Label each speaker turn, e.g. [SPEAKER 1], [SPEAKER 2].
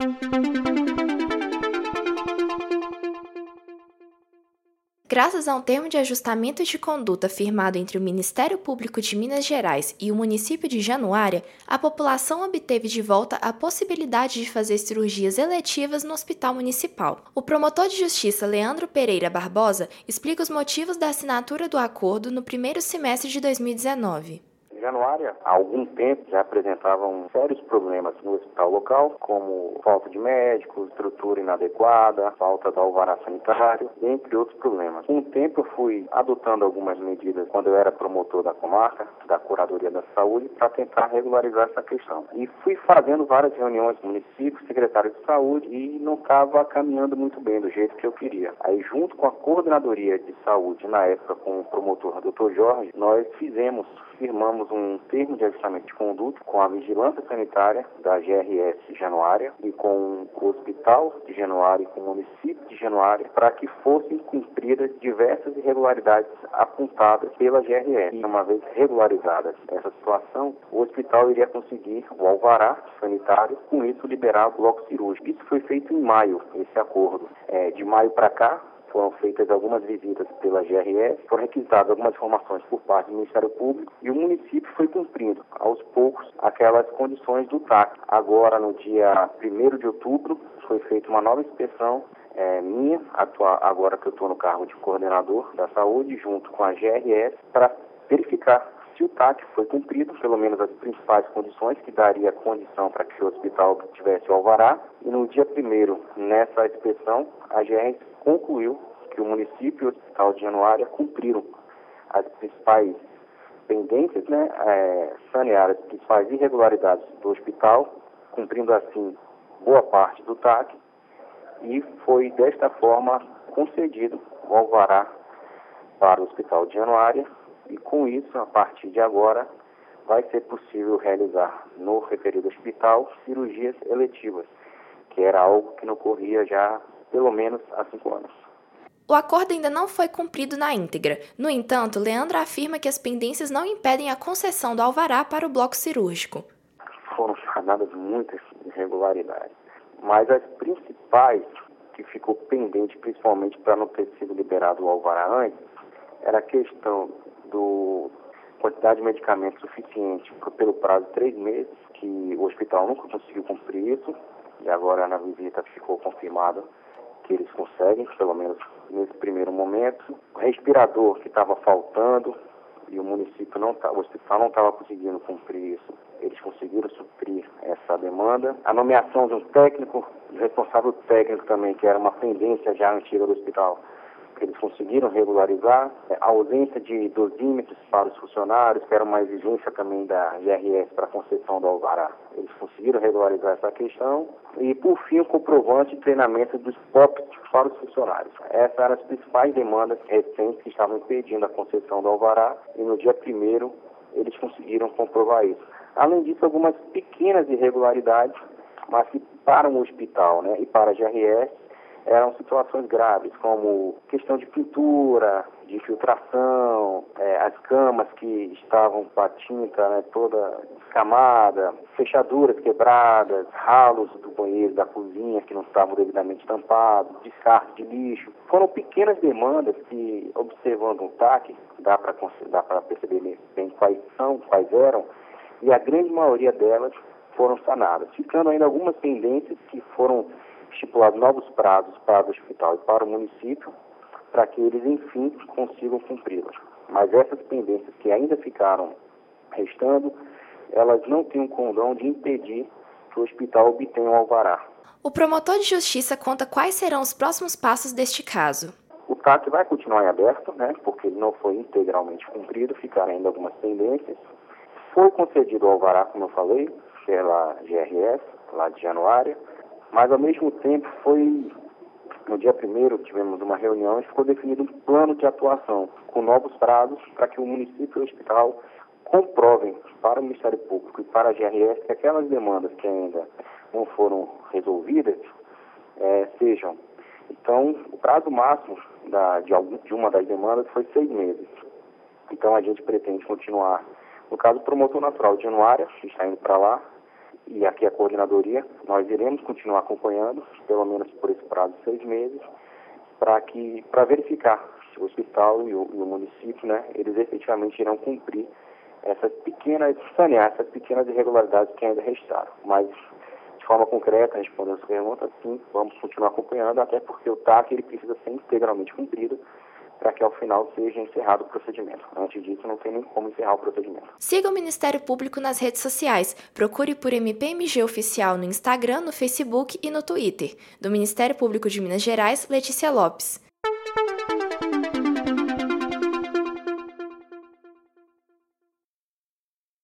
[SPEAKER 1] Graças a um termo de ajustamento de conduta firmado entre o Ministério Público de Minas Gerais e o município de Januária, a população obteve de volta a possibilidade de fazer cirurgias eletivas no hospital municipal. O promotor de justiça Leandro Pereira Barbosa explica os motivos da assinatura do acordo no primeiro semestre de 2019.
[SPEAKER 2] Januária, há algum tempo, já apresentavam sérios problemas no hospital local, como falta de médicos, estrutura inadequada, falta do alvará sanitário, entre outros problemas. Com o tempo, eu fui adotando algumas medidas quando eu era promotor da comarca, da Curadoria da Saúde, para tentar regularizar essa questão. E fui fazendo várias reuniões com municípios, secretários de saúde, e não estava caminhando muito bem do jeito que eu queria. Aí, junto com a Coordenadoria de Saúde, na época com o promotor Dr. Jorge, nós firmamos um termo de ajustamento de conduta com a Vigilância Sanitária da GRS Januária e com o Hospital de Januária e com o município de Januária para que fossem cumpridas diversas irregularidades apontadas pela GRS. E uma vez regularizadas essa situação, o hospital iria conseguir o alvará sanitário, com isso liberar o bloco cirúrgico. Isso foi feito em maio, esse acordo. De maio para cá, foram feitas algumas visitas pela GRS, foram requisitadas algumas informações por parte do Ministério Público e o município foi cumprindo, aos poucos, aquelas condições do TAC. Agora, no dia 1º de outubro, foi feita uma nova inspeção minha, agora que eu estou no cargo de coordenador da saúde, junto com a GRS, para verificar se o TAC foi cumprido, pelo menos as principais condições que daria condição para que o hospital tivesse o alvará. E no dia 1º, nessa inspeção, a GRS concluiu que o município e o Hospital de Januária cumpriram as principais pendências, sanearam as principais irregularidades do hospital, cumprindo assim boa parte do TAC, e foi desta forma concedido o alvará para o Hospital de Januária, e com isso, a partir de agora, vai ser possível realizar no referido hospital cirurgias eletivas, que era algo que não ocorria já pelo menos há 5 anos.
[SPEAKER 1] O acordo ainda não foi cumprido na íntegra. No entanto, Leandro afirma que as pendências não impedem a concessão do alvará para o bloco cirúrgico.
[SPEAKER 2] Foram sanadas muitas irregularidades, mas as principais que ficou pendente, principalmente para não ter sido liberado o alvará antes, era a questão do quantidade de medicamentos suficiente pelo prazo de 3 meses, que o hospital nunca conseguiu cumprir isso, e agora na visita ficou confirmado que eles conseguem, pelo menos nesse primeiro momento. O respirador que estava faltando e o hospital não estava conseguindo cumprir isso. Eles conseguiram suprir essa demanda. A nomeação de um técnico, responsável técnico também, que era uma pendência já antiga do hospital, que eles conseguiram regularizar. A ausência de dosímetros para os funcionários, que era uma exigência também da GRS para a concessão do alvará. Eles conseguiram regularizar essa questão. E, por fim, o comprovante de treinamento dos POPs para os funcionários. Essas eram as principais demandas recentes que estavam impedindo a concessão do alvará, e no dia 1º eles conseguiram comprovar isso. Além disso, algumas pequenas irregularidades, mas que para um hospital, e para a GRS, eram situações graves, como questão de pintura, de infiltração, as camas que estavam com a tinta toda descamada, fechaduras quebradas, ralos do banheiro, da cozinha que não estavam devidamente tampados, descarte de lixo. Foram pequenas demandas que, observando um TAC, dá para perceber bem quais eram, e a grande maioria delas foram sanadas, ficando ainda algumas pendências que foram estipulados novos prazos para o hospital e para o município, para que eles, enfim, consigam cumpri-las. Mas essas pendências que ainda ficaram restando, elas não têm um condão de impedir que o hospital obtenha o alvará.
[SPEAKER 1] O promotor de justiça conta quais serão os próximos passos deste caso.
[SPEAKER 2] O TAC vai continuar em aberto, porque ele não foi integralmente cumprido, ficaram ainda algumas pendências. Foi concedido o alvará, como eu falei, pela GRS, lá de Januária, mas, ao mesmo tempo, no dia 1º, tivemos uma reunião e ficou definido um plano de atuação com novos prazos para que o município e o hospital comprovem para o Ministério Público e para a GRS que aquelas demandas que ainda não foram resolvidas sejam. Então, o prazo máximo de uma das demandas foi 6 meses. Então, a gente pretende continuar. No caso, o promotor natural de Januária, que está indo para lá, e aqui a coordenadoria, nós iremos continuar acompanhando, pelo menos por esse prazo de 6 meses, para verificar se o hospital e o município, né, eles efetivamente irão cumprir sanear essas pequenas irregularidades que ainda restaram. Mas, de forma concreta, respondendo a sua pergunta, sim, vamos continuar acompanhando, até porque o TAC ele precisa ser integralmente cumprido para que ao final seja encerrado o procedimento. Antes disso, não tem nem como encerrar o procedimento.
[SPEAKER 1] Siga o Ministério Público nas redes sociais. Procure por MPMG Oficial no Instagram, no Facebook e no Twitter. Do Ministério Público de Minas Gerais, Letícia Lopes.